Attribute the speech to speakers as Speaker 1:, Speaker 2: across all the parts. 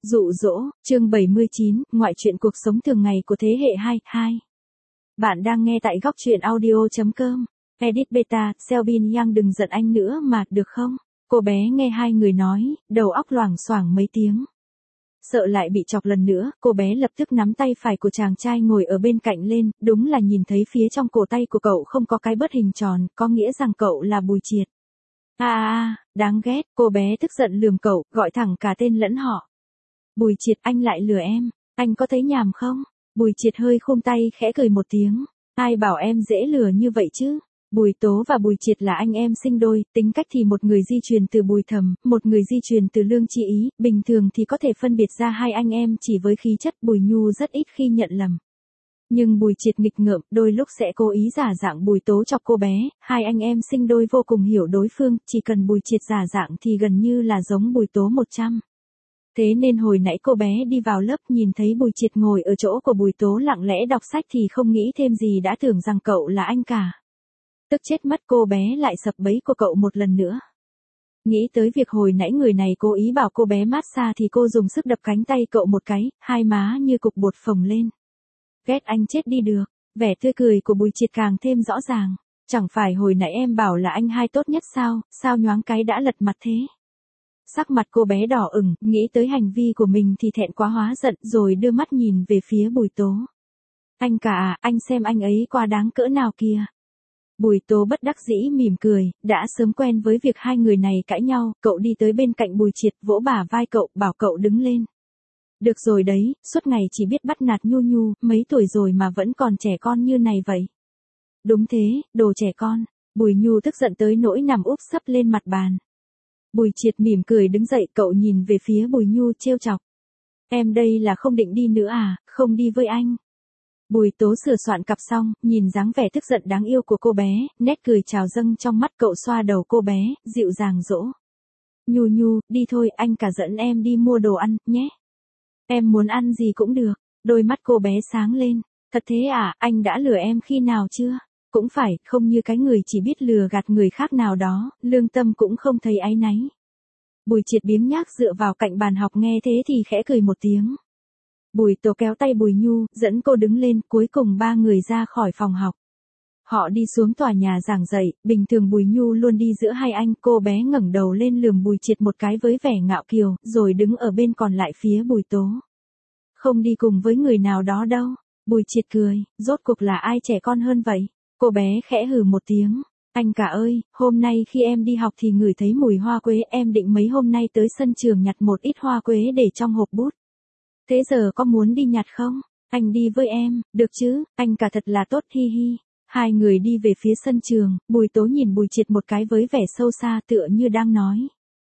Speaker 1: Dụ dỗ, chương 79, ngoại truyện cuộc sống thường ngày của thế hệ 2. Bạn đang nghe tại góc truyện audio.com. Edit beta, Selbin Yang đừng giận anh nữa mà, được không? Cô bé nghe hai người nói, đầu óc loảng xoảng mấy tiếng. Sợ lại bị chọc lần nữa, cô bé lập tức nắm tay phải của chàng trai ngồi ở bên cạnh lên, đúng là nhìn thấy phía trong cổ tay của cậu không có cái bớt hình tròn, có nghĩa rằng cậu là Bùi Triệt. Đáng ghét, cô bé tức giận lườm cậu, gọi thẳng cả tên lẫn họ. Bùi Triệt, anh lại lừa em, anh có thấy nhàm không? Bùi Triệt hơi khum tay khẽ cười một tiếng, ai bảo em dễ lừa như vậy chứ? Bùi Tố và Bùi Triệt là anh em sinh đôi, tính cách thì một người di truyền từ Bùi Thầm, một người di truyền từ Lương Chi Ý, bình thường thì có thể phân biệt ra hai anh em chỉ với khí chất. Bùi Nhu rất ít khi nhận lầm. Nhưng Bùi Triệt nghịch ngợm, đôi lúc sẽ cố ý giả dạng Bùi Tố chọc cô bé, hai anh em sinh đôi vô cùng hiểu đối phương, chỉ cần Bùi Triệt giả dạng thì gần như là giống Bùi Tố 100. Thế nên hồi nãy cô bé đi vào lớp nhìn thấy Bùi Triệt ngồi ở chỗ của Bùi Tố lặng lẽ đọc sách thì không nghĩ thêm gì đã tưởng rằng cậu là anh cả. Tức chết mất, cô bé lại sập bẫy của cậu một lần nữa. Nghĩ tới việc hồi nãy người này cố ý bảo cô bé massage thì cô dùng sức đập cánh tay cậu một cái, hai má như cục bột phồng lên. Ghét anh chết đi được, vẻ tươi cười của Bùi Triệt càng thêm rõ ràng. Chẳng phải hồi nãy em bảo là anh hai tốt nhất sao, sao nhoáng cái đã lật mặt thế? Sắc mặt cô bé đỏ ửng, nghĩ tới hành vi của mình thì thẹn quá hóa giận rồi đưa mắt nhìn về phía Bùi Tố. Anh cả à, anh xem anh ấy quá đáng cỡ nào kìa. Bùi Tố bất đắc dĩ mỉm cười, đã sớm quen với việc hai người này cãi nhau, cậu đi tới bên cạnh Bùi Triệt vỗ bả vai cậu, bảo cậu đứng lên. Được rồi đấy, suốt ngày chỉ biết bắt nạt Nhu Nhu, mấy tuổi rồi mà vẫn còn trẻ con như này vậy. Đúng thế, đồ trẻ con. Bùi Nhu tức giận tới nỗi nằm úp sấp lên mặt bàn. Bùi Triệt mỉm cười đứng dậy, cậu nhìn về phía Bùi Nhu trêu chọc. Em đây là không định đi nữa à, không đi với anh. Bùi Tố sửa soạn cặp xong, nhìn dáng vẻ tức giận đáng yêu của cô bé, nét cười trào dâng trong mắt, cậu xoa đầu cô bé, dịu dàng dỗ. Nhu Nhu, đi thôi, anh cả dẫn em đi mua đồ ăn, nhé. Em muốn ăn gì cũng được. Đôi mắt cô bé sáng lên. Thật thế à, anh đã lừa em khi nào chưa? Cũng phải, không như cái người chỉ biết lừa gạt người khác nào đó, lương tâm cũng không thấy áy náy. Bùi Triệt biếng nhác dựa vào cạnh bàn học nghe thế thì khẽ cười một tiếng. Bùi Tố kéo tay Bùi Nhu, dẫn cô đứng lên, cuối cùng ba người ra khỏi phòng học. Họ đi xuống tòa nhà giảng dạy, bình thường Bùi Nhu luôn đi giữa hai anh, cô bé ngẩng đầu lên lườm Bùi Triệt một cái với vẻ ngạo kiều, rồi đứng ở bên còn lại phía Bùi Tố. Không đi cùng với người nào đó đâu. Bùi Triệt cười, rốt cuộc là ai trẻ con hơn vậy? Cô bé khẽ hừ một tiếng. Anh cả ơi, hôm nay khi em đi học thì ngửi thấy mùi hoa quế, em định mấy hôm nay tới sân trường nhặt một ít hoa quế để trong hộp bút. Thế giờ có muốn đi nhặt không? Anh đi với em, được chứ, anh cả thật là tốt, hi hi. Hai người đi về phía sân trường, Bùi Tố nhìn Bùi Triệt một cái với vẻ sâu xa tựa như đang nói.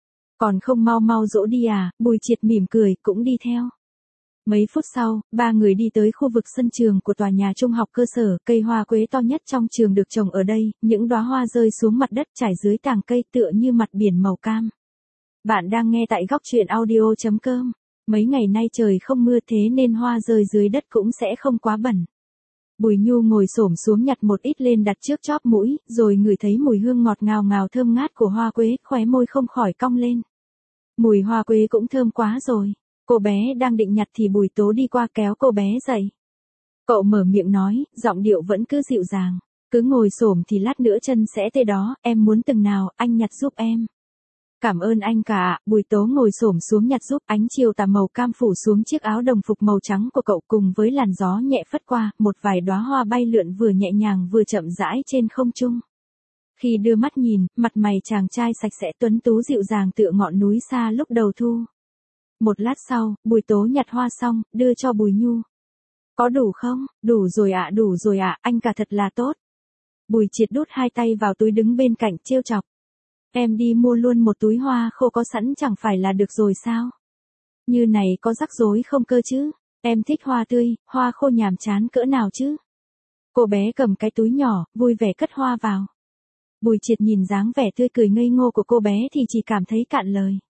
Speaker 1: Còn không mau mau dỗ đi à, Bùi Triệt mỉm cười, cũng đi theo. Mấy phút sau, ba người đi tới khu vực sân trường của tòa nhà trung học cơ sở, cây hoa quế to nhất trong trường được trồng ở đây, những đóa hoa rơi xuống mặt đất trải dưới tàng cây tựa như mặt biển màu cam. Bạn đang nghe tại góc truyện audio.com. Mấy ngày nay trời không mưa thế nên hoa rơi dưới đất cũng sẽ không quá bẩn. Bùi Nhu ngồi xổm xuống nhặt một ít lên đặt trước chóp mũi, rồi ngửi thấy mùi hương ngọt ngào ngào thơm ngát của hoa quế, khóe môi không khỏi cong lên. Mùi hoa quế cũng thơm quá rồi. Cô bé đang định nhặt thì Bùi Tố đi qua kéo cô bé dậy. Cậu mở miệng nói, giọng điệu vẫn cứ dịu dàng. Cứ ngồi xổm thì lát nữa chân sẽ tê đó, em muốn từng nào, anh nhặt giúp em. Cảm ơn anh cả ạ. Bùi Tố ngồi xổm xuống nhặt giúp, ánh chiều tà màu cam phủ xuống chiếc áo đồng phục màu trắng của cậu cùng với làn gió nhẹ phất qua, một vài đóa hoa bay lượn vừa nhẹ nhàng vừa chậm rãi trên không trung. Khi đưa mắt nhìn, mặt mày chàng trai sạch sẽ tuấn tú dịu dàng tựa ngọn núi xa lúc đầu thu. Một lát sau, Bùi Tố nhặt hoa xong, đưa cho Bùi Nhu. Có đủ không? Đủ rồi ạ, anh cả thật là tốt. Bùi Triệt đút hai tay vào túi đứng bên cạnh trêu chọc. Em đi mua luôn một túi hoa khô có sẵn chẳng phải là được rồi sao? Như này có rắc rối không cơ chứ? Em thích hoa tươi, hoa khô nhàm chán cỡ nào chứ? Cô bé cầm cái túi nhỏ, vui vẻ cất hoa vào. Bùi Triệt nhìn dáng vẻ tươi cười ngây ngô của cô bé thì chỉ cảm thấy cạn lời.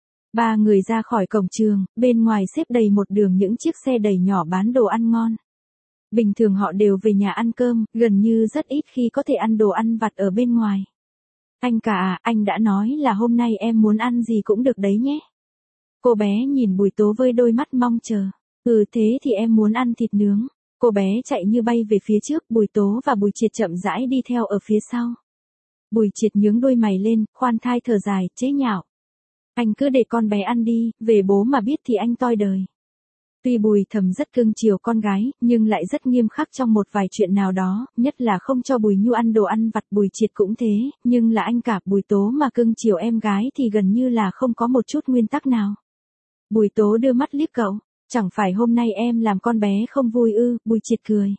Speaker 1: Ba người ra khỏi cổng trường, bên ngoài xếp đầy một đường những chiếc xe đẩy nhỏ bán đồ ăn ngon. Bình thường họ đều về nhà ăn cơm, gần như rất ít khi có thể ăn đồ ăn vặt ở bên ngoài. Anh cả à, anh đã nói là hôm nay em muốn ăn gì cũng được đấy nhé. Cô bé nhìn Bùi Tố với đôi mắt mong chờ. Thế thì em muốn ăn thịt nướng. Cô bé chạy như bay về phía trước, Bùi Tố và Bùi Triệt chậm rãi đi theo ở phía sau. Bùi Triệt nhướng đôi mày lên, khoan thai thở dài, chế nhạo. Anh cứ để con bé ăn đi, về bố mà biết thì anh toi đời. Tuy Bùi Thầm rất cưng chiều con gái, nhưng lại rất nghiêm khắc trong một vài chuyện nào đó, nhất là không cho Bùi Nhu ăn đồ ăn vặt. Bùi Triệt cũng thế, nhưng là anh cả Bùi Tố mà cưng chiều em gái thì gần như là không có một chút nguyên tắc nào. Bùi Tố đưa mắt liếc cậu, chẳng phải hôm nay em làm con bé không vui ư? Bùi Triệt cười.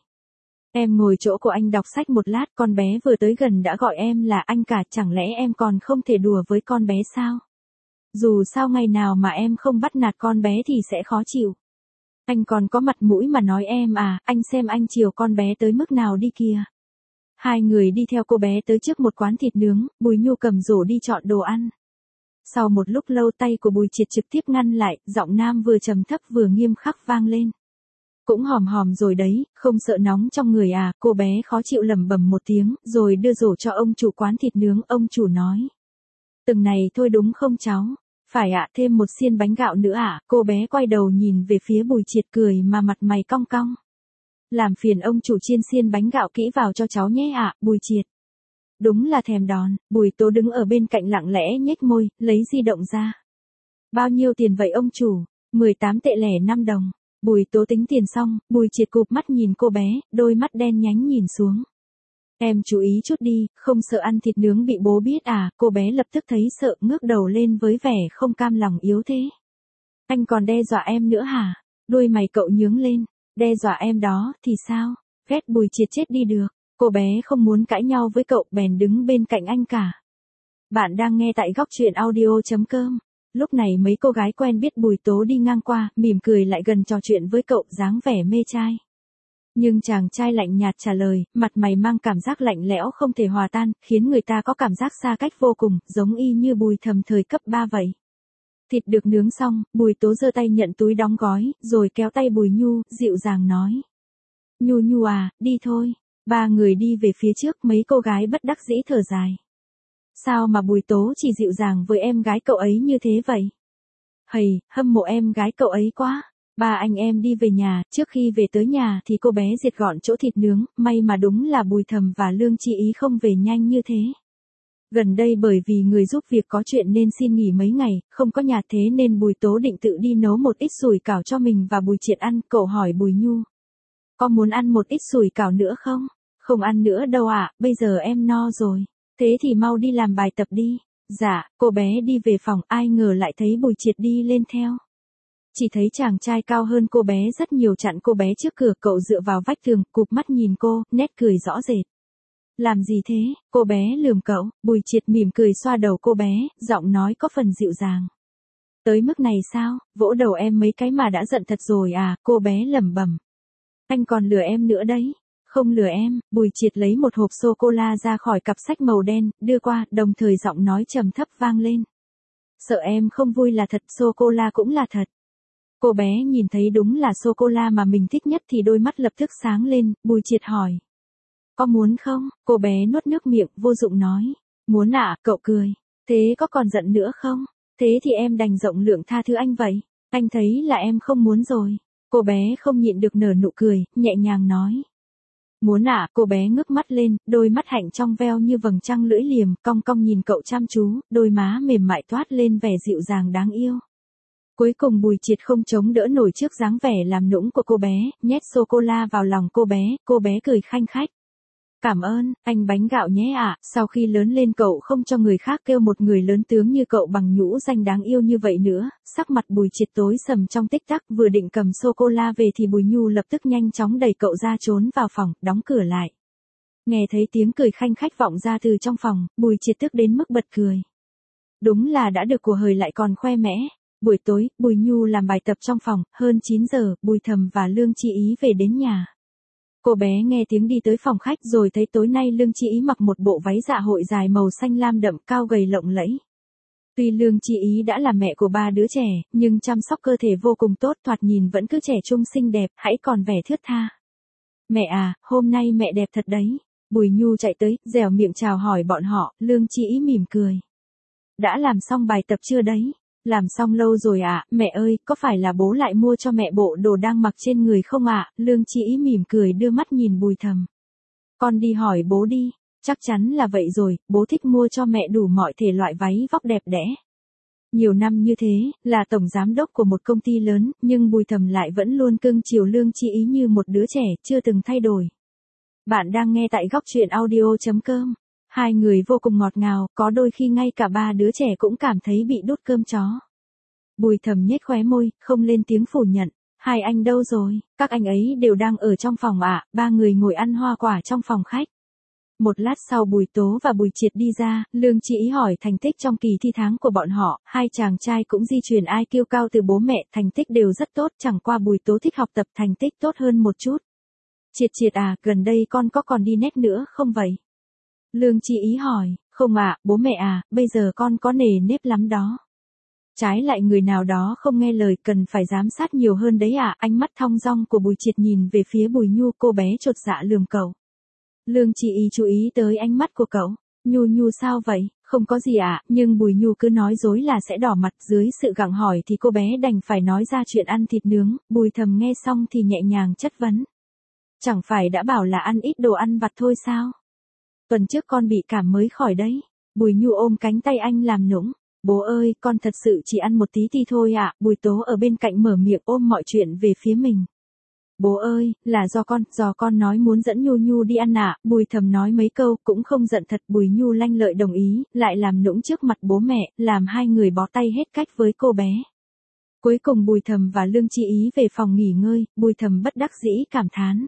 Speaker 1: Em ngồi chỗ của anh đọc sách một lát, con bé vừa tới gần đã gọi em là anh cả, chẳng lẽ em còn không thể đùa với con bé sao? Dù sao ngày nào mà em không bắt nạt con bé thì sẽ khó chịu. Anh còn có mặt mũi mà nói em à, anh xem anh chiều con bé tới mức nào đi kìa. Hai người đi theo cô bé tới trước một quán thịt nướng, Bùi Nhu cầm rổ đi chọn đồ ăn. Sau một lúc lâu tay của Bùi Triệt trực tiếp ngăn lại, giọng nam vừa trầm thấp vừa nghiêm khắc vang lên. Cũng hòm hòm rồi đấy, không sợ nóng trong người à? Cô bé khó chịu lẩm bẩm một tiếng, rồi đưa rổ cho ông chủ quán thịt nướng. Ông chủ nói. Từng này thôi đúng không cháu? Phải ạ, thêm một xiên bánh gạo nữa ạ. Cô bé quay đầu nhìn về phía Bùi Triệt cười mà mặt mày cong cong. Làm phiền ông chủ chiên xiên bánh gạo kỹ vào cho cháu nhé ạ. Bùi Triệt. Đúng là thèm đòn. Bùi Tố đứng ở bên cạnh lặng lẽ nhếch môi, lấy di động ra. Bao nhiêu tiền vậy ông chủ? 18 tệ lẻ 5 đồng. Bùi Tố tính tiền xong, Bùi Triệt cụp mắt nhìn cô bé, đôi mắt đen nhánh nhìn xuống. Em chú ý chút đi, không sợ ăn thịt nướng bị bố biết à? Cô bé lập tức thấy sợ, ngước đầu lên với vẻ không cam lòng yếu thế. Anh còn đe dọa em nữa hả? Đôi mày cậu nhướng lên. Đe dọa em đó, thì sao? Ghét Bùi Triệt chết đi được. Cô bé không muốn cãi nhau với cậu, bèn đứng bên cạnh anh cả. Bạn đang nghe tại góc truyện audio.com. Lúc này mấy cô gái quen biết Bùi Tố đi ngang qua, mỉm cười lại gần trò chuyện với cậu, dáng vẻ mê trai. Nhưng chàng trai lạnh nhạt trả lời, mặt mày mang cảm giác lạnh lẽo không thể hòa tan, khiến người ta có cảm giác xa cách vô cùng, giống y như Bùi Thầm thời cấp 3 vậy. Thịt được nướng xong, Bùi Tố giơ tay nhận túi đóng gói, rồi kéo tay Bùi Nhu, dịu dàng nói. Nhu Nhu à, đi thôi. Ba người đi về phía trước, mấy cô gái bất đắc dĩ thở dài. Sao mà Bùi Tố chỉ dịu dàng với em gái cậu ấy như thế vậy? Hầy, hâm mộ em gái cậu ấy quá. Ba anh em đi về nhà, trước khi về tới nhà thì cô bé diệt gọn chỗ thịt nướng, may mà đúng là Bùi Thầm và Lương Chi Ý không về nhanh như thế. Gần đây bởi vì người giúp việc có chuyện nên xin nghỉ mấy ngày, không có nhà, thế nên Bùi Tố định tự đi nấu một ít sủi cảo cho mình và Bùi Triệt ăn. Cậu hỏi Bùi Nhu. Có muốn ăn một ít sủi cảo nữa không? Không ăn nữa đâu ạ, bây giờ em no rồi. Thế thì mau đi làm bài tập đi. Dạ, cô bé đi về phòng, ai ngờ lại thấy Bùi Triệt đi lên theo. Chỉ thấy chàng trai cao hơn cô bé rất nhiều chặn cô bé trước cửa, cậu dựa vào vách tường, cụp mắt nhìn cô, nét cười rõ rệt. Làm gì thế? Cô bé lườm cậu. Bùi Triệt mỉm cười xoa đầu cô bé, giọng nói có phần dịu dàng. Tới mức này sao? Vỗ đầu em mấy cái mà đã giận thật rồi à? Cô bé lẩm bẩm. Anh còn lừa em nữa đấy. Không lừa em. Bùi Triệt lấy một hộp sô-cô-la ra khỏi cặp sách màu đen, đưa qua, đồng thời giọng nói trầm thấp vang lên. Sợ em không vui là thật, sô-cô-la cũng là thật. Cô bé nhìn thấy đúng là sô-cô-la mà mình thích nhất thì đôi mắt lập tức sáng lên. Bùi Triệt hỏi. Có muốn không? Cô bé nuốt nước miệng, vô dụng nói. Muốn ạ, cậu cười. Thế có còn giận nữa không? Thế thì em đành rộng lượng tha thứ anh vậy. Anh thấy là em không muốn rồi. Cô bé không nhịn được nở nụ cười, nhẹ nhàng nói. Muốn ạ, cô bé ngước mắt lên, đôi mắt hạnh trong veo như vầng trăng lưỡi liềm, cong cong nhìn cậu chăm chú, đôi má mềm mại toát lên vẻ dịu dàng đáng yêu. Cuối cùng Bùi Triệt không chống đỡ nổi trước dáng vẻ làm nũng của cô bé, nhét sô-cô-la vào lòng cô bé cười khanh khách. Cảm ơn, anh bánh gạo nhé ạ. Sau khi lớn lên cậu không cho người khác kêu một người lớn tướng như cậu bằng nhũ danh đáng yêu như vậy nữa. Sắc mặt Bùi Triệt tối sầm trong tích tắc, vừa định cầm sô-cô-la về thì Bùi Nhu lập tức nhanh chóng đẩy cậu ra trốn vào phòng, đóng cửa lại. Nghe thấy tiếng cười khanh khách vọng ra từ trong phòng, Bùi Triệt tức đến mức bật cười. Đúng là đã được của hời lại còn khoe mẽ. Buổi tối, Bùi Nhu làm bài tập trong phòng, hơn 9 giờ, Bùi Thầm và Lương Chi Ý về đến nhà. Cô bé nghe tiếng đi tới phòng khách rồi thấy tối nay Lương Chi Ý mặc một bộ váy dạ hội dài màu xanh lam đậm, cao gầy lộng lẫy. Tuy Lương Chi Ý đã là mẹ của 3 đứa trẻ, nhưng chăm sóc cơ thể vô cùng tốt, thoạt nhìn vẫn cứ trẻ trung xinh đẹp, hãy còn vẻ thướt tha. Mẹ à, hôm nay mẹ đẹp thật đấy. Bùi Nhu chạy tới, dẻo miệng chào hỏi bọn họ. Lương Chi Ý mỉm cười. Đã làm xong bài tập chưa đấy? Làm xong lâu rồi ạ, mẹ ơi, có phải là bố lại mua cho mẹ bộ đồ đang mặc trên người không ạ? Lương Chi Ý mỉm cười đưa mắt nhìn Bùi Thầm. Con đi hỏi bố đi, chắc chắn là vậy rồi, bố thích mua cho mẹ đủ mọi thể loại váy vóc đẹp đẽ. Nhiều năm như thế, là tổng giám đốc của một công ty lớn, nhưng Bùi Thầm lại vẫn luôn cưng chiều Lương Chi Ý như một đứa trẻ, chưa từng thay đổi. Bạn đang nghe tại góc truyện audio.com. Hai người vô cùng ngọt ngào, có đôi khi ngay cả ba đứa trẻ cũng cảm thấy bị đút cơm chó. Bùi Thầm nhếch khóe môi, không lên tiếng phủ nhận. Hai anh đâu rồi? Các anh ấy đều đang ở trong phòng ạ. Ba người ngồi ăn hoa quả trong phòng khách. Một lát sau Bùi Tố và Bùi Triệt đi ra, Lương Chi Ý hỏi thành tích trong kỳ thi tháng của bọn họ, hai chàng trai cũng di truyền IQ cao từ bố mẹ, thành tích đều rất tốt, chẳng qua Bùi Tố thích học tập thành tích tốt hơn một chút. Triệt à, gần đây con có còn đi net nữa không vậy? Lương Chi Ý hỏi, không ạ, bố mẹ à, bây giờ con có nề nếp lắm đó. Trái lại người nào đó không nghe lời cần phải giám sát nhiều hơn đấy ạ. Ánh mắt thong dong của Bùi Triệt nhìn về phía Bùi Nhu, cô bé chột dạ lườm cậu. Lương Chi Ý chú ý tới ánh mắt của cậu. Nhu sao vậy? Không có gì ạ, nhưng Bùi Nhu cứ nói dối là sẽ đỏ mặt. Dưới sự gặng hỏi thì cô bé đành phải nói ra chuyện ăn thịt nướng. Bùi Thầm nghe xong thì nhẹ nhàng chất vấn. Chẳng phải đã bảo là ăn ít đồ ăn vặt thôi sao? Tuần trước con bị cảm mới khỏi đấy. Bùi Nhu ôm cánh tay anh làm nũng. Bố ơi, con thật sự chỉ ăn một tí thì thôi ạ. Bùi Tố ở bên cạnh mở miệng ôm mọi chuyện về phía mình. Bố ơi, là do con nói muốn dẫn Nhu đi ăn ạ. Bùi Thầm nói mấy câu cũng không giận thật. Bùi Nhu lanh lợi đồng ý, lại làm nũng trước mặt bố mẹ, làm hai người bó tay hết cách với cô bé. Cuối cùng Bùi Thầm và Lương Chi Ý về phòng nghỉ ngơi, Bùi Thầm bất đắc dĩ cảm thán.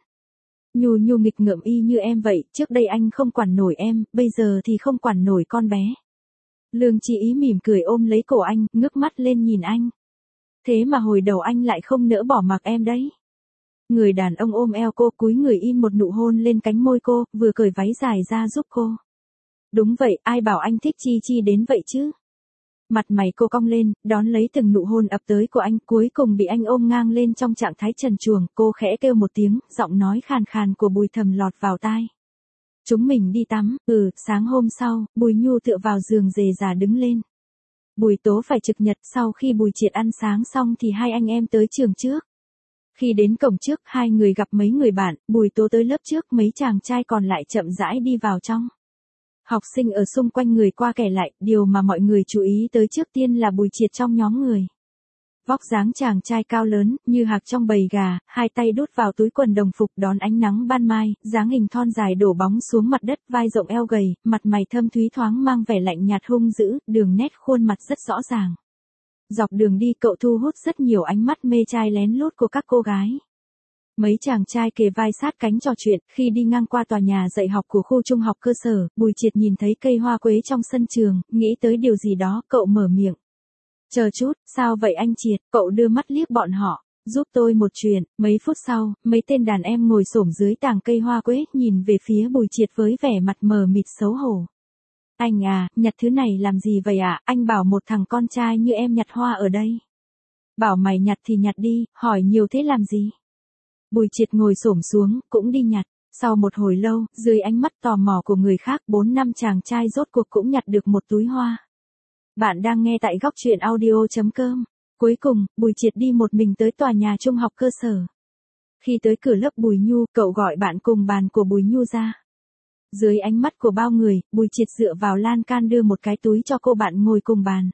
Speaker 1: Nhu nghịch ngợm y như em vậy, trước đây anh không quản nổi em, bây giờ thì không quản nổi con bé. Lương Chi Ý mỉm cười ôm lấy cổ anh, ngước mắt lên nhìn anh. Thế mà hồi đầu anh lại không nỡ bỏ mặc em đấy. Người đàn ông ôm eo cô, cúi người in một nụ hôn lên cánh môi cô, vừa cởi váy dài ra giúp cô. Đúng vậy, ai bảo anh thích Chi đến vậy chứ? Mặt mày cô cong lên, đón lấy từng nụ hôn ập tới của anh, cuối cùng bị anh ôm ngang lên trong trạng thái trần truồng, cô khẽ kêu một tiếng, giọng nói khàn khàn của Bùi Thầm lọt vào tai. Chúng mình đi tắm. Sáng hôm sau, Bùi Nhu tựa vào giường rề rà đứng lên. Bùi Tố phải trực nhật, sau khi Bùi Triệt ăn sáng xong thì hai anh em tới trường trước. Khi đến cổng trước, hai người gặp mấy người bạn, Bùi Tố tới lớp trước, mấy chàng trai còn lại chậm rãi đi vào trong. Học sinh ở xung quanh người qua kẻ lại, điều mà mọi người chú ý tới trước tiên là Bùi Triệt trong nhóm người. Vóc dáng chàng trai cao lớn, như hạc trong bầy gà, hai tay đút vào túi quần đồng phục đón ánh nắng ban mai, dáng hình thon dài đổ bóng xuống mặt đất, vai rộng eo gầy, mặt mày thâm thúy thoáng mang vẻ lạnh nhạt hung dữ, đường nét khuôn mặt rất rõ ràng. Dọc đường đi cậu thu hút rất nhiều ánh mắt mê trai lén lút của các cô gái. Mấy chàng trai kề vai sát cánh trò chuyện, khi đi ngang qua tòa nhà dạy học của khu trung học cơ sở, Bùi Triệt nhìn thấy cây hoa quế trong sân trường, nghĩ tới điều gì đó, cậu mở miệng. Chờ chút, sao vậy anh Triệt? Cậu đưa mắt liếc bọn họ, giúp tôi một chuyện. Mấy phút sau, mấy tên đàn em ngồi xổm dưới tàng cây hoa quế, nhìn về phía Bùi Triệt với vẻ mặt mờ mịt xấu hổ. Anh à, nhặt thứ này làm gì vậy ạ? Anh bảo một thằng con trai như em nhặt hoa ở đây. Bảo mày nhặt thì nhặt đi, hỏi nhiều thế làm gì? Bùi Triệt ngồi xổm xuống, cũng đi nhặt. Sau một hồi lâu, dưới ánh mắt tò mò của người khác, 4-5 chàng trai rốt cuộc cũng nhặt được một túi hoa. Bạn đang nghe tại góc truyện audio.com. Cuối cùng, Bùi Triệt đi một mình tới tòa nhà trung học cơ sở. Khi tới cửa lớp Bùi Nhu, cậu gọi bạn cùng bàn của Bùi Nhu ra. Dưới ánh mắt của bao người, Bùi Triệt dựa vào lan can đưa một cái túi cho cô bạn ngồi cùng bàn.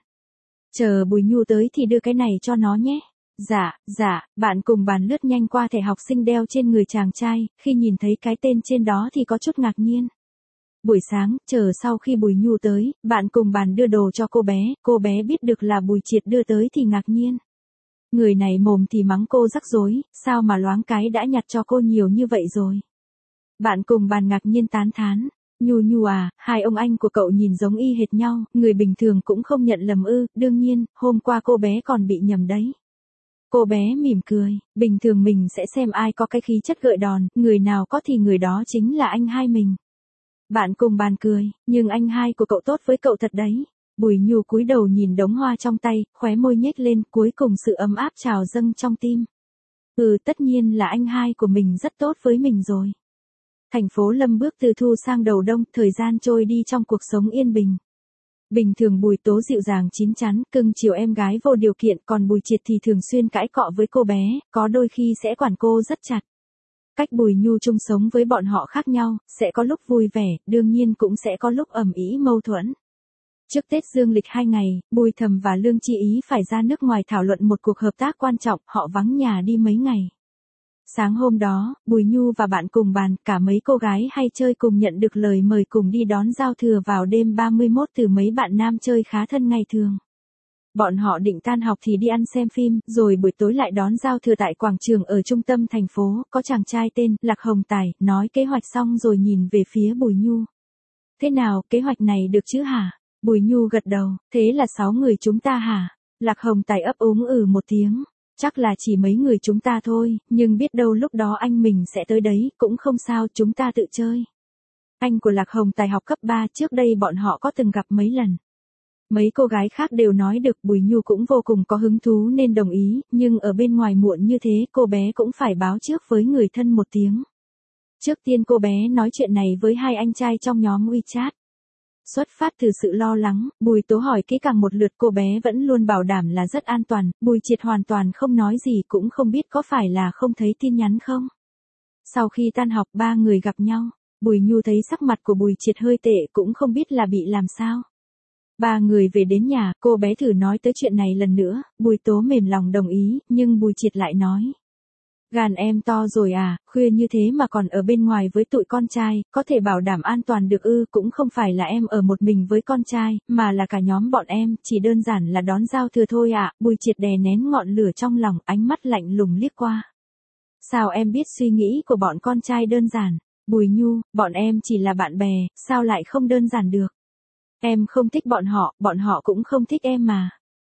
Speaker 1: Chờ Bùi Nhu tới thì đưa cái này cho nó nhé. Dạ, bạn cùng bàn lướt nhanh qua thẻ học sinh đeo trên người chàng trai, khi nhìn thấy cái tên trên đó thì có chút ngạc nhiên. Buổi sáng, chờ sau khi Bùi Nhu tới, bạn cùng bàn đưa đồ cho cô bé biết được là Bùi Triệt đưa tới thì ngạc nhiên. Người này mồm thì mắng cô rắc rối, sao mà loáng cái đã nhặt cho cô nhiều như vậy rồi. Bạn cùng bàn ngạc nhiên tán thán. Nhu à, hai ông anh của cậu nhìn giống y hệt nhau, người bình thường cũng không nhận lầm ư? Đương nhiên, hôm qua cô bé còn bị nhầm đấy. Cô bé mỉm cười, bình thường mình sẽ xem ai có cái khí chất gợi đòn, người nào có thì người đó chính là anh hai mình. Bạn cùng bàn cười, nhưng anh hai của cậu tốt với cậu thật đấy. Bùi Nhu cúi đầu nhìn đống hoa trong tay, khóe môi nhếch lên, cuối cùng sự ấm áp trào dâng trong tim. Tất nhiên là anh hai của mình rất tốt với mình rồi. Thành phố Lâm bước từ thu sang đầu đông, thời gian trôi đi trong cuộc sống yên bình. Bình thường Bùi Tố dịu dàng chín chắn, cưng chiều em gái vô điều kiện, còn Bùi Triệt thì thường xuyên cãi cọ với cô bé, có đôi khi sẽ quản cô rất chặt. Cách Bùi Nhu chung sống với bọn họ khác nhau, sẽ có lúc vui vẻ, đương nhiên cũng sẽ có lúc ầm ĩ mâu thuẫn. Trước Tết dương lịch 2 ngày, Bùi Thầm và Lương Chi Ý phải ra nước ngoài thảo luận một cuộc hợp tác quan trọng, họ vắng nhà đi mấy ngày. Sáng hôm đó, Bùi Nhu và bạn cùng bàn, cả mấy cô gái hay chơi cùng nhận được lời mời cùng đi đón giao thừa vào đêm 31 từ mấy bạn nam chơi khá thân ngày thường. Bọn họ định tan học thì đi ăn xem phim, rồi buổi tối lại đón giao thừa tại quảng trường ở trung tâm thành phố, có chàng trai tên Lạc Hồng Tài, nói kế hoạch xong rồi nhìn về phía Bùi Nhu. Thế nào, kế hoạch này được chứ hả? Bùi Nhu gật đầu, thế là 6 người chúng ta hả? Lạc Hồng Tài ấp úng một tiếng. Chắc là chỉ mấy người chúng ta thôi, nhưng biết đâu lúc đó anh mình sẽ tới đấy, cũng không sao, chúng ta tự chơi. Anh của Lạc Hồng Tài học cấp 3, trước đây bọn họ có từng gặp mấy lần. Mấy cô gái khác đều nói được, Bùi Nhu cũng vô cùng có hứng thú nên đồng ý, nhưng ở bên ngoài muộn như thế cô bé cũng phải báo trước với người thân một tiếng. Trước tiên cô bé nói chuyện này với 2 anh trai trong nhóm WeChat. Xuất phát từ sự lo lắng, Bùi Tố hỏi kỹ càng một lượt, cô bé vẫn luôn bảo đảm là rất an toàn, Bùi Triệt hoàn toàn không nói gì, cũng không biết có phải là không thấy tin nhắn không. Sau khi tan học 3 người gặp nhau, Bùi Nhu thấy sắc mặt của Bùi Triệt hơi tệ, cũng không biết là bị làm sao. 3 người về đến nhà, cô bé thử nói tới chuyện này lần nữa, Bùi Tố mềm lòng đồng ý, nhưng Bùi Triệt lại nói. Gan em to rồi à, khuya như thế mà còn ở bên ngoài với tụi con trai, có thể bảo đảm an toàn được ư? Cũng không phải là em ở một mình với con trai, mà là cả nhóm bọn em, chỉ đơn giản là đón giao thừa thôi ạ. Bùi Triệt đè nén ngọn lửa trong lòng, ánh mắt lạnh lùng liếc qua. Sao em biết suy nghĩ của bọn con trai đơn giản? Bùi Nhu, bọn em chỉ là bạn bè, sao lại không đơn giản được? Em không thích bọn họ cũng không thích em mà.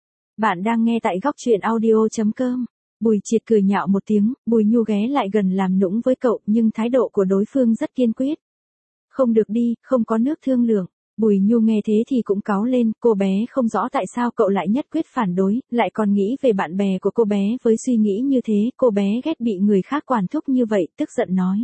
Speaker 1: Bạn đang nghe tại góc truyện audio.com. Bùi Triệt cười nhạo một tiếng, Bùi Nhu ghé lại gần làm nũng với cậu, nhưng thái độ của đối phương rất kiên quyết. Không được đi, không có nước thương lượng. Bùi Nhu nghe thế thì cũng cáu lên, cô bé không rõ tại sao cậu lại nhất quyết phản đối, lại còn nghĩ về bạn bè của cô bé với suy nghĩ như thế, cô bé ghét bị người khác quản thúc như vậy, tức giận nói.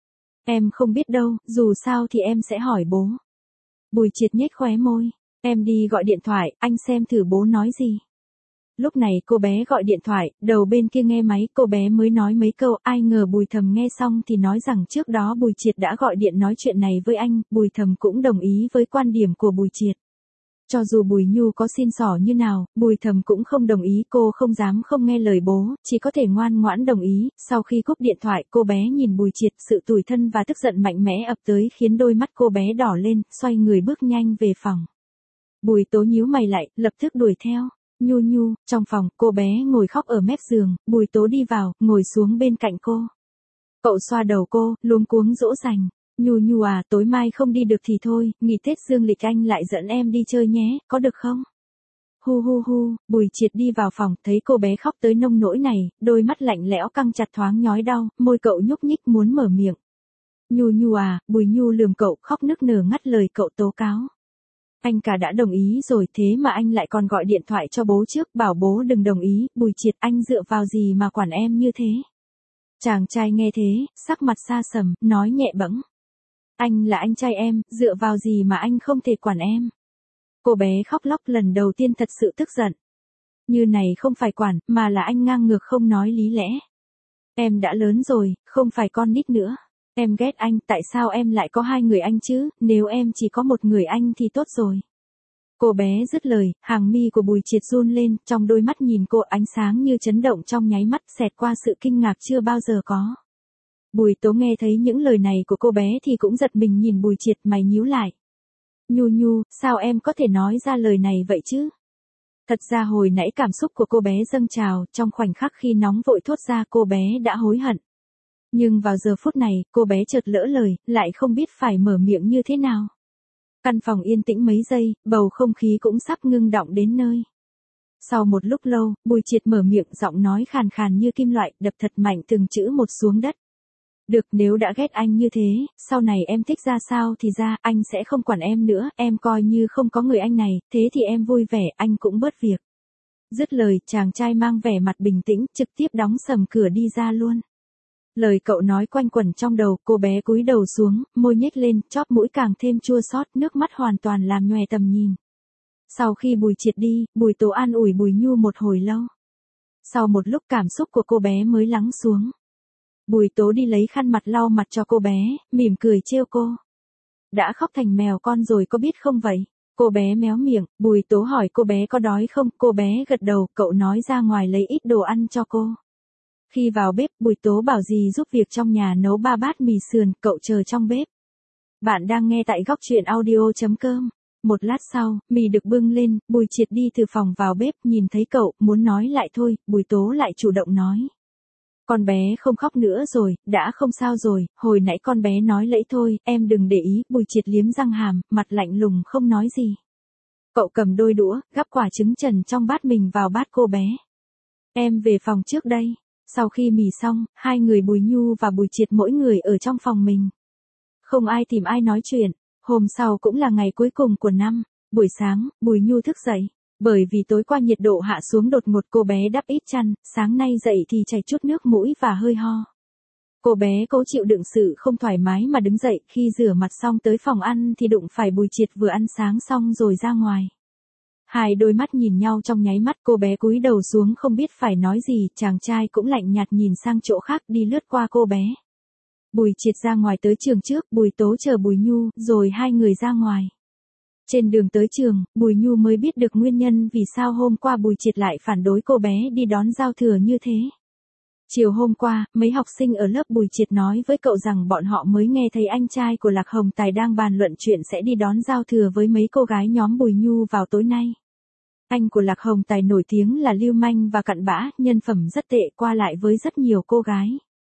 Speaker 1: Em không biết đâu, dù sao thì em sẽ hỏi bố. Bùi Triệt nhếch khóe môi, em đi gọi điện thoại, anh xem thử bố nói gì. Lúc này cô bé gọi điện thoại, đầu bên kia nghe máy, cô bé mới nói mấy câu, ai ngờ Bùi Thầm nghe xong thì nói rằng trước đó Bùi Triệt đã gọi điện nói chuyện này với anh, Bùi Thầm cũng đồng ý với quan điểm của Bùi Triệt. Cho dù Bùi Nhu có xin xỏ như nào, Bùi Thầm cũng không đồng ý, cô không dám không nghe lời bố, chỉ có thể ngoan ngoãn đồng ý. Sau khi cúp điện thoại, cô bé nhìn Bùi Triệt, sự tủi thân và tức giận mạnh mẽ ập tới khiến đôi mắt cô bé đỏ lên, xoay người bước nhanh về phòng. Bùi Tố nhíu mày lại, lập tức đuổi theo. Nhu Nhu, trong phòng, cô bé ngồi khóc ở mép giường, Bùi Tố đi vào, ngồi xuống bên cạnh cô. Cậu xoa đầu cô, luống cuống dỗ dành. Nhu Nhu à, tối mai không đi được thì thôi, nghỉ Tết dương lịch anh lại dẫn em đi chơi nhé, có được không? Hu hu hu, Bùi Triệt đi vào phòng, thấy cô bé khóc tới nông nỗi này, đôi mắt lạnh lẽo căng chặt thoáng nhói đau, môi cậu nhúc nhích muốn mở miệng. Nhu Nhu à, Bùi Nhu lườm cậu, khóc nức nở ngắt lời cậu tố cáo. Anh cả đã đồng ý rồi, thế mà anh lại còn gọi điện thoại cho bố trước, bảo bố đừng đồng ý. Bùi Triệt, anh dựa vào gì mà quản em như thế? Chàng trai nghe thế, sắc mặt xa sầm, nói nhẹ bẫng. Anh là anh trai em, dựa vào gì mà anh không thể quản em? Cô bé khóc lóc lần đầu tiên thật sự tức giận. Như này không phải quản, mà là anh ngang ngược không nói lý lẽ. Em đã lớn rồi, không phải con nít nữa. Em ghét anh, tại sao em lại có 2 người anh chứ, nếu em chỉ có một người anh thì tốt rồi. Cô bé dứt lời, hàng mi của Bùi Triệt run lên, trong đôi mắt nhìn cô ánh sáng như chấn động trong nháy mắt, xẹt qua sự kinh ngạc chưa bao giờ có. Bùi Tố nghe thấy những lời này của cô bé thì cũng giật mình nhìn Bùi Triệt, mày nhíu lại. Nhu Nhu, sao em có thể nói ra lời này vậy chứ? Thật ra hồi nãy cảm xúc của cô bé dâng trào, trong khoảnh khắc khi nóng vội thốt ra cô bé đã hối hận. Nhưng vào giờ phút này, cô bé chợt lỡ lời, lại không biết phải mở miệng như thế nào. Căn phòng yên tĩnh mấy giây, bầu không khí cũng sắp ngưng đọng đến nơi. Sau một lúc lâu, Bùi Triệt mở miệng, giọng nói khàn khàn như kim loại, đập thật mạnh từng chữ một xuống đất. Được, nếu đã ghét anh như thế, sau này em thích ra sao thì ra, anh sẽ không quản em nữa, em coi như không có người anh này, thế thì em vui vẻ, anh cũng bớt việc. Dứt lời, chàng trai mang vẻ mặt bình tĩnh, trực tiếp đóng sầm cửa đi ra luôn. Lời cậu nói quanh quẩn trong đầu, cô bé cúi đầu xuống, môi nhếch lên, chóp mũi càng thêm chua xót, nước mắt hoàn toàn làm nhòe tầm nhìn. Sau khi Bùi Triệt đi, Bùi Tố an ủi Bùi Nhu một hồi lâu. Sau một lúc cảm xúc của cô bé mới lắng xuống. Bùi Tố đi lấy khăn mặt lau mặt cho cô bé, mỉm cười trêu cô. Đã khóc thành mèo con rồi có biết không vậy? Cô bé méo miệng, Bùi Tố hỏi cô bé có đói không, cô bé gật đầu, cậu nói ra ngoài lấy ít đồ ăn cho cô. Khi vào bếp, Bùi Tố bảo dì giúp việc trong nhà nấu 3 bát mì sườn, cậu chờ trong bếp. Bạn đang nghe tại góc truyện audio.com. Một lát sau, mì được bưng lên, Bùi Triệt đi từ phòng vào bếp, nhìn thấy cậu, muốn nói lại thôi, Bùi Tố lại chủ động nói. Con bé không khóc nữa rồi, đã không sao rồi, hồi nãy con bé nói lẫy thôi, em đừng để ý, Bùi Triệt liếm răng hàm, mặt lạnh lùng không nói gì. Cậu cầm đôi đũa, gắp quả trứng trần trong bát mình vào bát cô bé. Em về phòng trước đây. Sau khi mì xong, hai người Bùi Nhu và Bùi Triệt mỗi người ở trong phòng mình. Không ai tìm ai nói chuyện. Hôm sau cũng là ngày cuối cùng của năm. Buổi sáng, Bùi Nhu thức dậy. Bởi vì tối qua nhiệt độ hạ xuống đột ngột, cô bé đắp ít chăn, sáng nay dậy thì chảy chút nước mũi và hơi ho. Cô bé cố chịu đựng sự không thoải mái mà đứng dậy, khi rửa mặt xong tới phòng ăn thì đụng phải Bùi Triệt vừa ăn sáng xong rồi ra ngoài. Hai đôi mắt nhìn nhau trong nháy mắt, cô bé cúi đầu xuống không biết phải nói gì, chàng trai cũng lạnh nhạt nhìn sang chỗ khác đi lướt qua cô bé. Bùi Triệt ra ngoài tới trường trước, Bùi Tố chờ Bùi Nhu, rồi hai người ra ngoài. Trên đường tới trường, Bùi Nhu mới biết được nguyên nhân vì sao hôm qua Bùi Triệt lại phản đối cô bé đi đón giao thừa như thế. Chiều hôm qua, mấy học sinh ở lớp Bùi Triệt nói với cậu rằng bọn họ mới nghe thấy anh trai của Lạc Hồng Tài đang bàn luận chuyện sẽ đi đón giao thừa với mấy cô gái nhóm Bùi Nhu vào tối nay. Anh của Lạc Hồng Tài nổi tiếng là lưu manh và cặn bã, nhân phẩm rất tệ, qua lại với rất nhiều cô gái.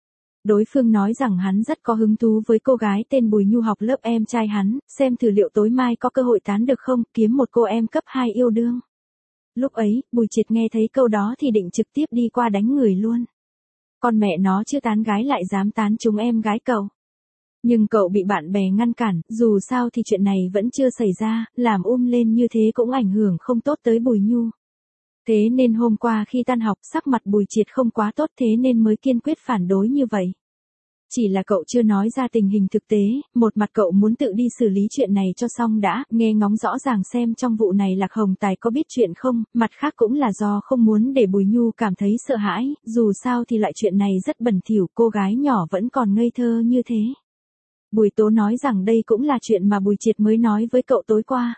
Speaker 1: Đối phương nói rằng hắn rất có hứng thú với cô gái tên Bùi Nhu học lớp em trai hắn, xem thử liệu tối mai có cơ hội tán được không, kiếm một cô em cấp 2 yêu đương. Lúc ấy, Bùi Triệt nghe thấy câu đó thì định trực tiếp đi qua đánh người luôn. Con mẹ nó chưa tán gái lại dám tán chúng em gái cậu. Nhưng cậu bị bạn bè ngăn cản, dù sao thì chuyện này vẫn chưa xảy ra, làm lên như thế cũng ảnh hưởng không tốt tới Bùi Nhu. Thế nên hôm qua khi tan học, sắc mặt Bùi Triệt không quá tốt, thế nên mới kiên quyết phản đối như vậy. Chỉ là cậu chưa nói ra tình hình thực tế, một mặt cậu muốn tự đi xử lý chuyện này cho xong đã, nghe ngóng rõ ràng xem trong vụ này Lạc Hồng Tài có biết chuyện không, mặt khác cũng là do không muốn để Bùi Nhu cảm thấy sợ hãi, dù sao thì loại chuyện này rất bẩn thỉu, cô gái nhỏ vẫn còn ngây thơ như thế. Bùi Tố nói rằng đây cũng là chuyện mà Bùi Triệt mới nói với cậu tối qua.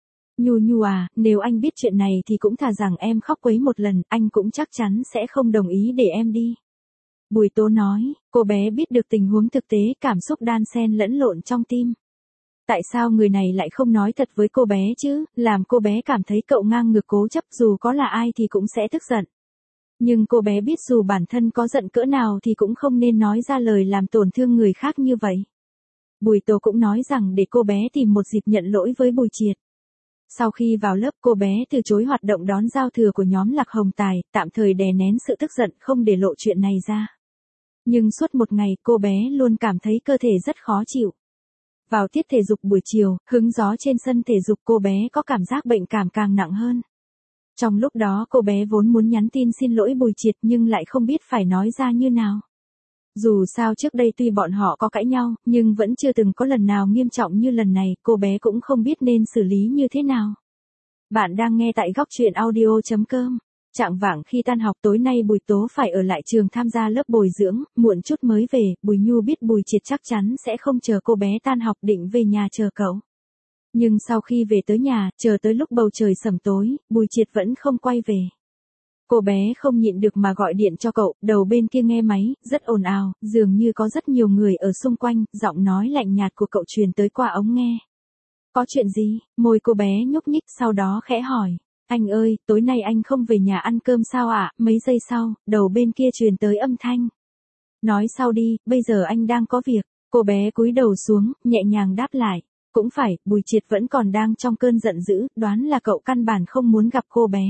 Speaker 1: Nhu à, nếu anh biết chuyện này thì cũng thà rằng em khóc quấy một lần, anh cũng chắc chắn sẽ không đồng ý để em đi. Bùi Tố nói, cô bé biết được tình huống thực tế, cảm xúc đan xen lẫn lộn trong tim. Tại sao người này lại không nói thật với cô bé chứ, làm cô bé cảm thấy cậu ngang ngược cố chấp, dù có là ai thì cũng sẽ tức giận. Nhưng cô bé biết dù bản thân có giận cỡ nào thì cũng không nên nói ra lời làm tổn thương người khác như vậy. Bùi Tố cũng nói rằng để cô bé tìm một dịp nhận lỗi với Bùi Triệt. Sau khi vào lớp, cô bé từ chối hoạt động đón giao thừa của nhóm Lạc Hồng Tài, tạm thời đè nén sự tức giận không để lộ chuyện này ra. Nhưng suốt một ngày, cô bé luôn cảm thấy cơ thể rất khó chịu. Vào tiết thể dục buổi chiều, hứng gió trên sân thể dục, cô bé có cảm giác bệnh cảm càng nặng hơn. Trong lúc đó cô bé vốn muốn nhắn tin xin lỗi Bùi Triệt nhưng lại không biết phải nói ra như nào. Dù sao trước đây tuy bọn họ có cãi nhau, nhưng vẫn chưa từng có lần nào nghiêm trọng như lần này, cô bé cũng không biết nên xử lý như thế nào. Bạn đang nghe tại góc truyện audio.com. Chạng vạng khi tan học tối nay Bùi Tố phải ở lại trường tham gia lớp bồi dưỡng, muộn chút mới về, Bùi Nhu biết Bùi Triệt chắc chắn sẽ không chờ cô bé tan học, định về nhà chờ cậu. Nhưng sau khi về tới nhà, chờ tới lúc bầu trời sẩm tối, Bùi Triệt vẫn không quay về. Cô bé không nhịn được mà gọi điện cho cậu, đầu bên kia nghe máy, rất ồn ào, dường như có rất nhiều người ở xung quanh, giọng nói lạnh nhạt của cậu truyền tới qua ống nghe. Có chuyện gì? Môi cô bé nhúc nhích, sau đó khẽ hỏi. Anh ơi, tối nay anh không về nhà ăn cơm sao ạ? Mấy giây sau, đầu bên kia truyền tới âm thanh. Nói sau đi, bây giờ anh đang có việc. Cô bé cúi đầu xuống, nhẹ nhàng đáp lại. Cũng phải, Bùi Triệt vẫn còn đang trong cơn giận dữ, đoán là cậu căn bản không muốn gặp cô bé.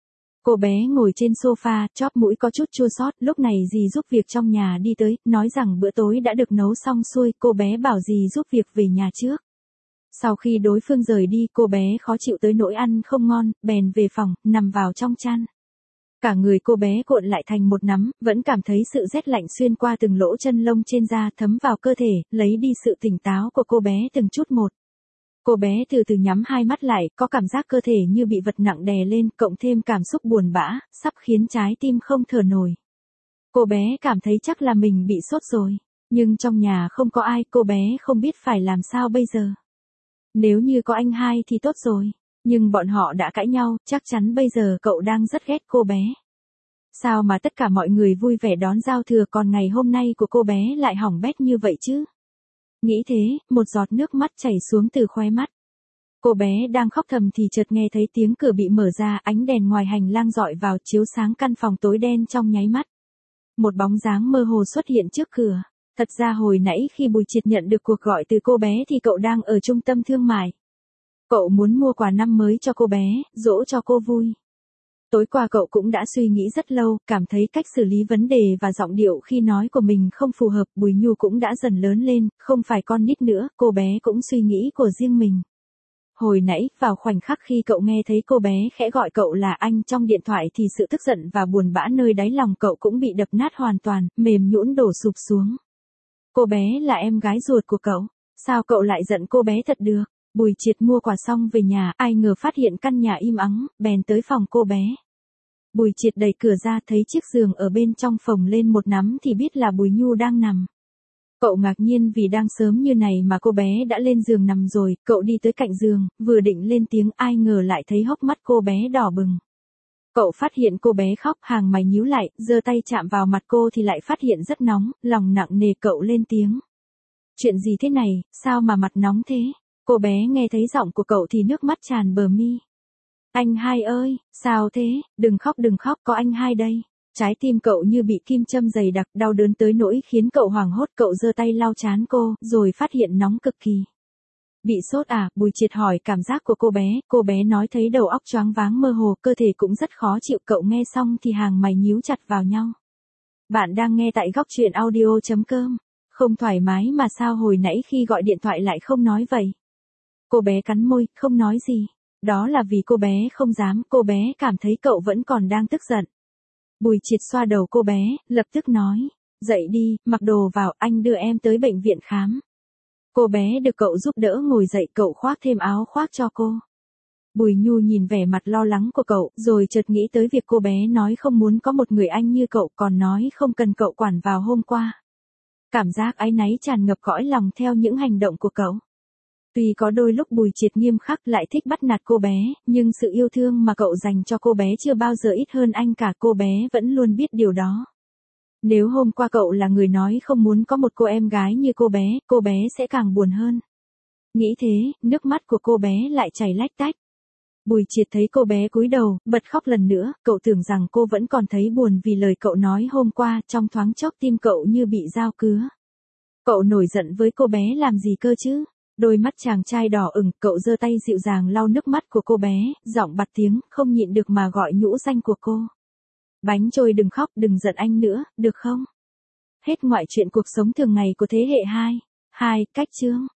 Speaker 1: Cô bé ngồi trên sofa, chóp mũi có chút chua xót, lúc này dì giúp việc trong nhà đi tới, nói rằng bữa tối đã được nấu xong xuôi, cô bé bảo dì giúp việc về nhà trước. Sau khi đối phương rời đi, cô bé khó chịu tới nỗi ăn không ngon, bèn về phòng, nằm vào trong chăn. Cả người cô bé cuộn lại thành một nắm, vẫn cảm thấy sự rét lạnh xuyên qua từng lỗ chân lông trên da, thấm vào cơ thể, lấy đi sự tỉnh táo của cô bé từng chút một. Cô bé từ từ nhắm hai mắt lại, có cảm giác cơ thể như bị vật nặng đè lên, cộng thêm cảm xúc buồn bã, sắp khiến trái tim không thở nổi. Cô bé cảm thấy chắc là mình bị sốt rồi. Nhưng trong nhà không có ai, cô bé không biết phải làm sao bây giờ. Nếu như có anh hai thì tốt rồi. Nhưng bọn họ đã cãi nhau, chắc chắn bây giờ cậu đang rất ghét cô bé. Sao mà tất cả mọi người vui vẻ đón giao thừa còn ngày hôm nay của cô bé lại hỏng bét như vậy chứ? Nghĩ thế, một giọt nước mắt chảy xuống từ khóe mắt. Cô bé đang khóc thầm thì chợt nghe thấy tiếng cửa bị mở ra, ánh đèn ngoài hành lang dọi vào chiếu sáng căn phòng tối đen trong nháy mắt. Một bóng dáng mơ hồ xuất hiện trước cửa. Thật ra hồi nãy khi Bùi Triệt nhận được cuộc gọi từ cô bé thì cậu đang ở trung tâm thương mại. Cậu muốn mua quà năm mới cho cô bé, dỗ cho cô vui. Tối qua cậu cũng đã suy nghĩ rất lâu, cảm thấy cách xử lý vấn đề và giọng điệu khi nói của mình không phù hợp. Bùi Nhu cũng đã dần lớn lên, không phải con nít nữa, cô bé cũng suy nghĩ của riêng mình. Hồi nãy, vào khoảnh khắc khi cậu nghe thấy cô bé khẽ gọi cậu là anh trong điện thoại thì sự tức giận và buồn bã nơi đáy lòng cậu cũng bị đập nát hoàn toàn, mềm nhũn đổ sụp xuống. Cô bé là em gái ruột của cậu, sao cậu lại giận cô bé thật được? Bùi Triệt mua quà xong về nhà, ai ngờ phát hiện căn nhà im ắng, bèn tới phòng cô bé. Bùi Triệt đẩy cửa ra thấy chiếc giường ở bên trong phồng lên một nắm thì biết là Bùi Nhu đang nằm. Cậu ngạc nhiên vì đang sớm như này mà cô bé đã lên giường nằm rồi, cậu đi tới cạnh giường, vừa định lên tiếng ai ngờ lại thấy hốc mắt cô bé đỏ bừng. Cậu phát hiện cô bé khóc, hàng mày nhíu lại, giơ tay chạm vào mặt cô thì lại phát hiện rất nóng, lòng nặng nề cậu lên tiếng. Chuyện gì thế này, sao mà mặt nóng thế? Cô bé nghe thấy giọng của cậu thì nước mắt tràn bờ mi. Anh hai ơi, sao thế, đừng khóc, có anh hai đây. Trái tim cậu như bị kim châm dày đặc, đau đớn tới nỗi khiến cậu hoảng hốt, cậu giơ tay lau trán cô, rồi phát hiện nóng cực kỳ. Bị sốt à? Bùi Triệt hỏi cảm giác của cô bé nói thấy đầu óc choáng váng mơ hồ, cơ thể cũng rất khó chịu, cậu nghe xong thì hàng mày nhíu chặt vào nhau. Bạn đang nghe tại góc truyện audio.com, không thoải mái mà sao hồi nãy khi gọi điện thoại lại không nói vậy? Cô bé cắn môi, không nói gì. Đó là vì cô bé không dám, cô bé cảm thấy cậu vẫn còn đang tức giận. Bùi Triệt xoa đầu cô bé, lập tức nói, dậy đi, mặc đồ vào, anh đưa em tới bệnh viện khám. Cô bé được cậu giúp đỡ ngồi dậy, cậu khoác thêm áo khoác cho cô. Bùi Nhu nhìn vẻ mặt lo lắng của cậu, rồi chợt nghĩ tới việc cô bé nói không muốn có một người anh như cậu, còn nói không cần cậu quản vào hôm qua. Cảm giác áy náy tràn ngập cõi lòng theo những hành động của cậu. Tuy có đôi lúc Bùi Triệt nghiêm khắc lại thích bắt nạt cô bé, nhưng sự yêu thương mà cậu dành cho cô bé chưa bao giờ ít hơn anh cả, cô bé vẫn luôn biết điều đó. Nếu hôm qua cậu là người nói không muốn có một cô em gái như cô bé sẽ càng buồn hơn. Nghĩ thế, nước mắt của cô bé lại chảy lách tách. Bùi Triệt thấy cô bé cúi đầu, bật khóc lần nữa, cậu tưởng rằng cô vẫn còn thấy buồn vì lời cậu nói hôm qua, trong thoáng chốc tim cậu như bị dao cứa. Cậu nổi giận với cô bé làm gì cơ chứ? Đôi mắt chàng trai đỏ ửng, cậu giơ tay dịu dàng lau nước mắt của cô bé, giọng bặt tiếng, không nhịn được mà gọi nhũ danh của cô. Bánh trôi đừng khóc, đừng giận anh nữa, được không? Hết ngoại truyện cuộc sống thường ngày của thế hệ 2. Cách chương.